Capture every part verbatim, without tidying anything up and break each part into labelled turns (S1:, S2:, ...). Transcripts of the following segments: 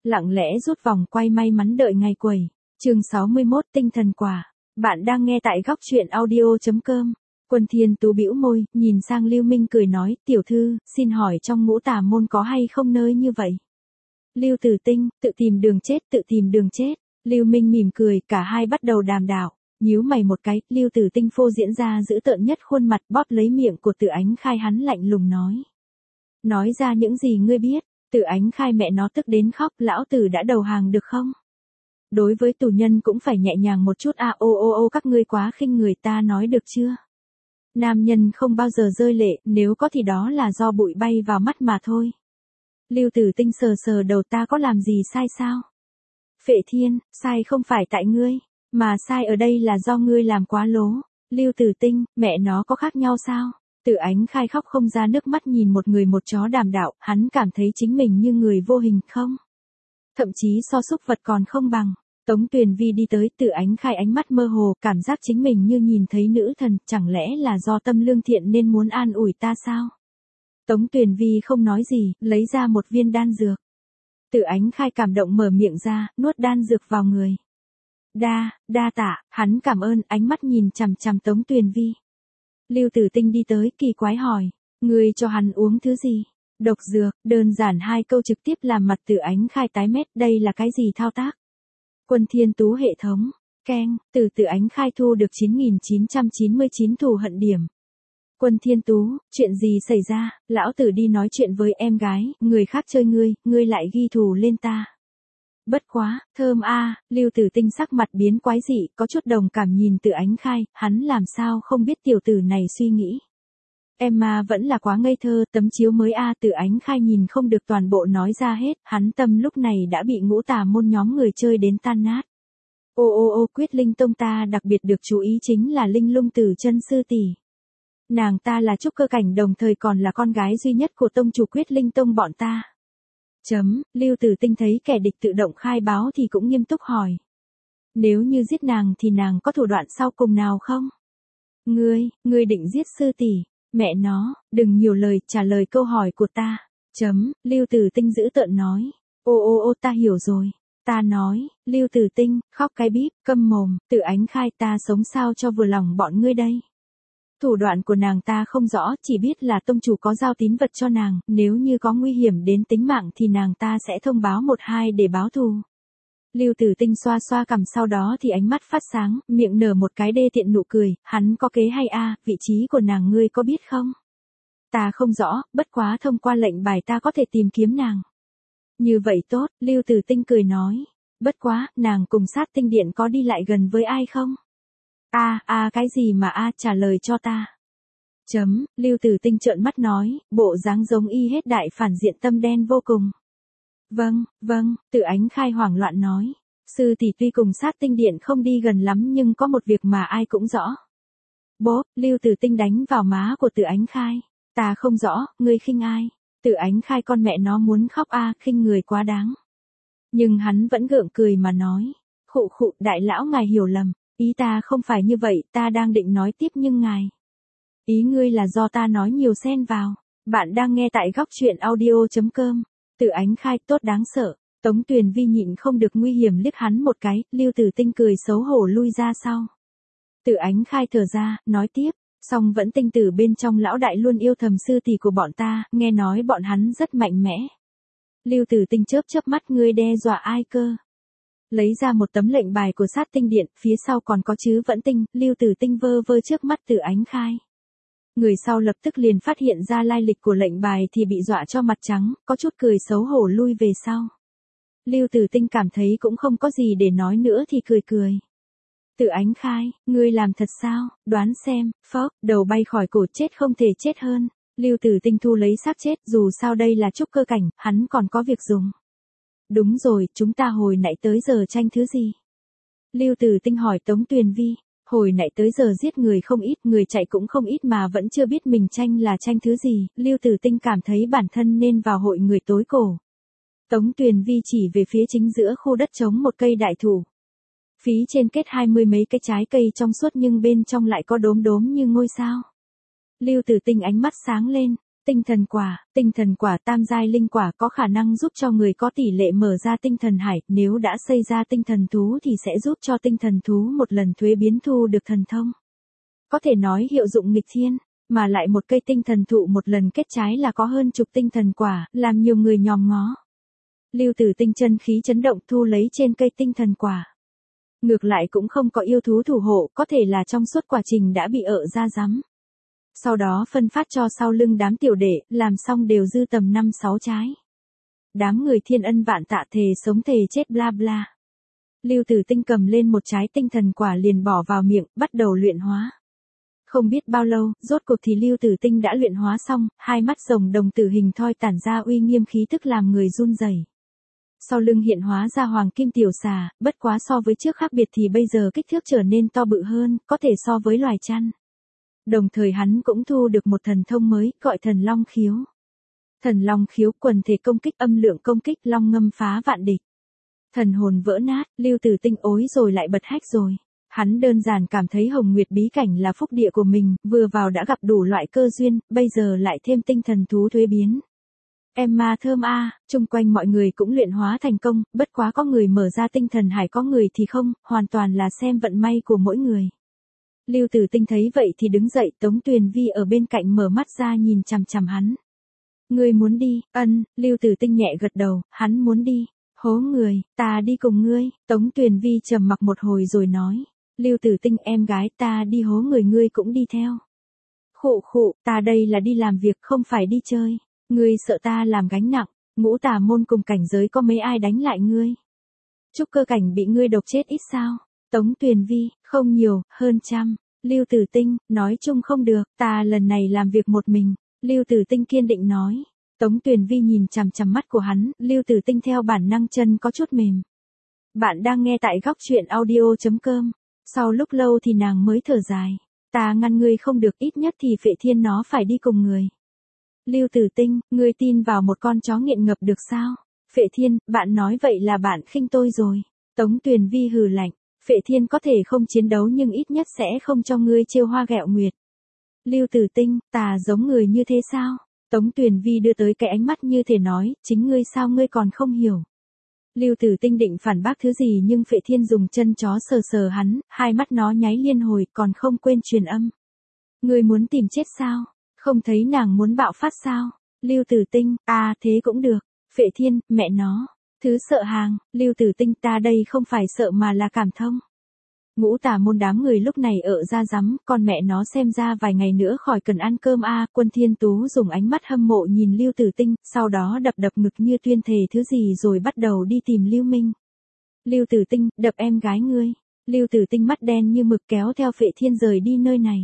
S1: Lặng lẽ rút vòng quay may mắn đợi ngày quẩy. Chương sáu mươi mốt tinh thần quả. Bạn đang nghe tại góc truyện audio chấm com. Quân Thiên Tú bĩu môi, nhìn sang Lưu Minh cười nói, tiểu thư, xin hỏi trong ngũ tà môn có hay không nơi như vậy? Lưu Tử Tinh, tự tìm đường chết, tự tìm đường chết. Lưu Minh mỉm cười, cả hai bắt đầu đàm đạo. Nhíu mày một cái, Lưu Tử Tinh phô diễn ra giữ tợn nhất khuôn mặt, bóp lấy miệng của Tử Ánh Khai, hắn lạnh lùng nói. Nói ra những gì ngươi biết. Tử Ánh Khai mẹ nó tức đến khóc, lão tử đã đầu hàng được không? Đối với tù nhân cũng phải nhẹ nhàng một chút à ô ô ô các ngươi quá khinh người, ta nói được chưa? Nam nhân không bao giờ rơi lệ, nếu có thì đó là do bụi bay vào mắt mà thôi. Lưu Tử Tinh sờ sờ đầu, ta có làm gì sai sao? Phệ Thiên, sai không phải tại ngươi, mà sai ở đây là do ngươi làm quá lố. Lưu Tử Tinh, mẹ nó có khác nhau sao? Tử Ánh Khai khóc không ra nước mắt nhìn một người một chó đàm đạo, hắn cảm thấy chính mình như người vô hình không? Thậm chí so súc vật còn không bằng. Tống Tuyền Vi đi tới, Tử Ánh Khai ánh mắt mơ hồ, cảm giác chính mình như nhìn thấy nữ thần, chẳng lẽ là do tâm lương thiện nên muốn an ủi ta sao? Tống Tuyền Vi không nói gì, lấy ra một viên đan dược. Tử Ánh Khai cảm động mở miệng ra, nuốt đan dược vào người. Đa, đa tạ, hắn cảm ơn, ánh mắt nhìn chằm chằm Tống Tuyền Vi. Lưu Tử Tinh đi tới, kỳ quái hỏi, ngươi cho hắn uống thứ gì? Độc dược, đơn giản hai câu trực tiếp làm mặt Tử Ánh Khai tái mét, đây là cái gì thao tác? Quân Thiên Tú hệ thống, keng, từ Tử Ánh Khai thu được chín nghìn chín trăm chín mươi chín thù hận điểm. Quân Thiên Tú, chuyện gì xảy ra, lão tử đi nói chuyện với em gái, người khác chơi ngươi, ngươi lại ghi thù lên ta. Bất quá, thơm a, à, Lưu Tử Tinh sắc mặt biến quái dị, có chút đồng cảm nhìn Tử Ánh Khai, hắn làm sao không biết tiểu tử này suy nghĩ. Em mà vẫn là quá ngây thơ, tấm chiếu mới a, à, Tử Ánh Khai nhìn không được toàn bộ nói ra hết, hắn tâm lúc này đã bị ngũ tà môn nhóm người chơi đến tan nát. Ô ô ô, Quyết Linh Tông ta đặc biệt được chú ý chính là Linh Lung Tử Chân sư tỷ. Nàng ta là trúc cơ cảnh đồng thời còn là con gái duy nhất của tông chủ Quyết Linh Tông bọn ta. Chấm, Lưu Tử Tinh thấy kẻ địch tự động khai báo thì cũng nghiêm túc hỏi. Nếu như giết nàng thì nàng có thủ đoạn sau cùng nào không? Ngươi, ngươi định giết sư tỷ, mẹ nó, đừng nhiều lời, trả lời câu hỏi của ta. Chấm, Lưu Tử Tinh dữ tợn nói. Ô ô ô, ta hiểu rồi. Ta nói, Lưu Tử Tinh, khóc cái bíp, câm mồm, Tử Ánh Khai, ta sống sao cho vừa lòng bọn ngươi đây. Thủ đoạn của nàng ta không rõ, chỉ biết là tông chủ có giao tín vật cho nàng, nếu như có nguy hiểm đến tính mạng thì nàng ta sẽ thông báo một hai để báo thù. Lưu Tử Tinh xoa xoa cằm, sau đó thì ánh mắt phát sáng, miệng nở một cái đê tiện nụ cười, hắn có kế hay a, à, vị trí của nàng ngươi có biết không? Ta không rõ, bất quá thông qua lệnh bài ta có thể tìm kiếm nàng. Như vậy tốt, Lưu Tử Tinh cười nói. Bất quá, nàng cùng Sát Tinh Điện có đi lại gần với ai không? A, a à, cái gì mà a, à, trả lời cho ta. Chấm, Lưu Tử Tinh trợn mắt nói, bộ dáng giống y hết đại phản diện tâm đen vô cùng. Vâng, vâng, Tử Ánh Khai hoảng loạn nói. Sư tỷ tuy cùng Sát Tinh Điện không đi gần lắm nhưng có một việc mà ai cũng rõ. Bốp, Lưu Tử Tinh đánh vào má của Tử Ánh Khai. Ta không rõ, ngươi khinh ai? Tử Ánh Khai con mẹ nó muốn khóc a, à, khinh người quá đáng. Nhưng hắn vẫn gượng cười mà nói. Khụ khụ, đại lão ngài hiểu lầm. Ý ta không phải như vậy, ta đang định nói tiếp nhưng ngài. Ý ngươi là do ta nói nhiều xen vào. Bạn đang nghe tại góc truyện audio chấm com. Tử Ánh Khai tốt đáng sợ. Tống Tuyền Vi nhịn không được nguy hiểm liếc hắn một cái, Lưu Tử Tinh cười xấu hổ lui ra sau. Tử Ánh Khai thở ra, nói tiếp, song vẫn tinh tử bên trong lão đại luôn yêu thầm sư tỷ của bọn ta, nghe nói bọn hắn rất mạnh mẽ. Lưu Tử Tinh chớp chớp mắt, ngươi đe dọa ai cơ? Lấy ra một tấm lệnh bài của Sát Tinh Điện, phía sau còn có chữ Vẫn Tinh, Lưu Tử Tinh vơ vơ trước mắt Tử Ánh Khai. Người sau lập tức liền phát hiện ra lai lịch của lệnh bài thì bị dọa cho mặt trắng, có chút cười xấu hổ lui về sau. Lưu Tử Tinh cảm thấy cũng không có gì để nói nữa thì cười cười. Tử Ánh Khai, ngươi làm thật sao, đoán xem, phốc, đầu bay khỏi cổ, chết không thể chết hơn. Lưu Tử Tinh thu lấy xác chết, dù sao đây là trúc cơ cảnh, hắn còn có việc dùng. Đúng rồi, chúng ta hồi nãy tới giờ tranh thứ gì? Lưu Tử Tinh hỏi Tống Tuyền Vi. Hồi nãy tới giờ giết người không ít, người chạy cũng không ít mà vẫn chưa biết mình tranh là tranh thứ gì, Lưu Tử Tinh cảm thấy bản thân nên vào hội người tối cổ. Tống Tuyền Vi chỉ về phía chính giữa khu đất trống một cây đại thụ. Phí trên kết hai mươi mấy cái trái cây trong suốt nhưng bên trong lại có đốm đốm như ngôi sao. Lưu Tử Tinh ánh mắt sáng lên, Tinh thần quả, tinh thần quả tam giai linh quả có khả năng giúp cho người có tỷ lệ mở ra tinh thần hải, nếu đã xây ra tinh thần thú thì sẽ giúp cho tinh thần thú một lần thuế biến thu được thần thông. Có thể nói hiệu dụng nghịch thiên, mà lại một cây tinh thần thụ một lần kết trái là có hơn chục tinh thần quả, làm nhiều người nhòm ngó. Lưu Tử Tinh chân khí chấn động thu lấy trên cây tinh thần quả. Ngược lại cũng không có yêu thú thủ hộ, có thể là trong suốt quá trình đã bị ợ ra rắm. Sau đó phân phát cho sau lưng đám tiểu đệ, làm xong đều dư tầm năm sáu trái. Đám người thiên ân vạn tạ thề sống thề chết bla bla. Lưu Tử Tinh cầm lên một trái tinh thần quả liền bỏ vào miệng, bắt đầu luyện hóa. Không biết bao lâu, rốt cuộc thì Lưu Tử Tinh đã luyện hóa xong, hai mắt rồng đồng tử hình thoi tản ra uy nghiêm khí tức làm người run rẩy. Sau lưng hiện hóa ra hoàng kim tiểu xà, bất quá so với trước khác biệt thì bây giờ kích thước trở nên to bự hơn, có thể so với loài chăn. Đồng thời hắn cũng thu được một thần thông mới, gọi thần long khiếu. Thần long khiếu quần thể công kích âm lượng công kích long ngâm phá vạn địch. Thần hồn vỡ nát, Lưu Tử Tinh ối rồi lại bật hách rồi. Hắn đơn giản cảm thấy Hồng Nguyệt bí cảnh là phúc địa của mình, vừa vào đã gặp đủ loại cơ duyên, bây giờ lại thêm tinh thần thú thuế biến. Em ma thơm a, à, chung quanh mọi người cũng luyện hóa thành công, bất quá có người mở ra tinh thần hải có người thì không, hoàn toàn là xem vận may của mỗi người. Lưu Tử Tinh thấy vậy thì đứng dậy, Tống Tuyền Vi ở bên cạnh mở mắt ra nhìn chằm chằm hắn. Ngươi muốn đi, ân, Lưu Tử Tinh nhẹ gật đầu, hắn muốn đi, hố người, ta đi cùng ngươi, Tống Tuyền Vi trầm mặc một hồi rồi nói. Lưu Tử Tinh em gái ta đi hố người ngươi cũng đi theo. Khụ khụ, ta đây là đi làm việc không phải đi chơi. Ngươi sợ ta làm gánh nặng, ngũ tà môn cùng cảnh giới có mấy ai đánh lại ngươi. Trúc Cơ Cảnh bị ngươi độc chết ít sao? Tống Tuyền Vi, không nhiều, hơn trăm. Lưu Tử Tinh, nói chung không được, ta lần này làm việc một mình. Lưu Tử Tinh kiên định nói. Tống Tuyền Vi nhìn chằm chằm mắt của hắn, Lưu Tử Tinh theo bản năng chân có chút mềm. Bạn đang nghe tại góc truyện audio chấm com. Sau lúc lâu thì nàng mới thở dài. Ta ngăn ngươi không được, ít nhất thì Phệ Thiên nó phải đi cùng người. Lưu Tử Tinh, ngươi tin vào một con chó nghiện ngập được sao? Phệ Thiên, bạn nói vậy là bạn khinh tôi rồi. Tống Tuyền Vi hừ lạnh. Phệ Thiên có thể không chiến đấu nhưng ít nhất sẽ không cho ngươi trêu hoa ghẹo nguyệt. Lưu Tử Tinh, ta giống người như thế sao? Tống Tuyền Vi đưa tới cái ánh mắt như thể nói, chính ngươi sao ngươi còn không hiểu. Lưu Tử Tinh định phản bác thứ gì nhưng Phệ Thiên dùng chân chó sờ sờ hắn, hai mắt nó nháy liên hồi còn không quên truyền âm. Ngươi muốn tìm chết sao? Không thấy nàng muốn bạo phát sao? Lưu Tử Tinh, à thế cũng được. Phệ Thiên, mẹ nó. Thứ sợ hàng, Lưu Tử Tinh ta đây không phải sợ mà là cảm thông. Ngũ tà môn đám người lúc này ở ra rắm, con mẹ nó xem ra vài ngày nữa khỏi cần ăn cơm a. À, Quân Thiên Tú dùng ánh mắt hâm mộ nhìn Lưu Tử Tinh, sau đó đập đập ngực như tuyên thề thứ gì rồi bắt đầu đi tìm Lưu Minh. Lưu Tử Tinh, đập em gái ngươi. Lưu Tử Tinh mắt đen như mực kéo theo Phệ Thiên rời đi nơi này.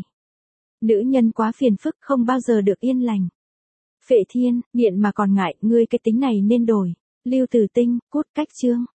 S1: Nữ nhân quá phiền phức không bao giờ được yên lành. Phệ Thiên, nghiện mà còn ngại, ngươi cái tính này nên đổi. Lưu Tử Tinh, cút cách chương.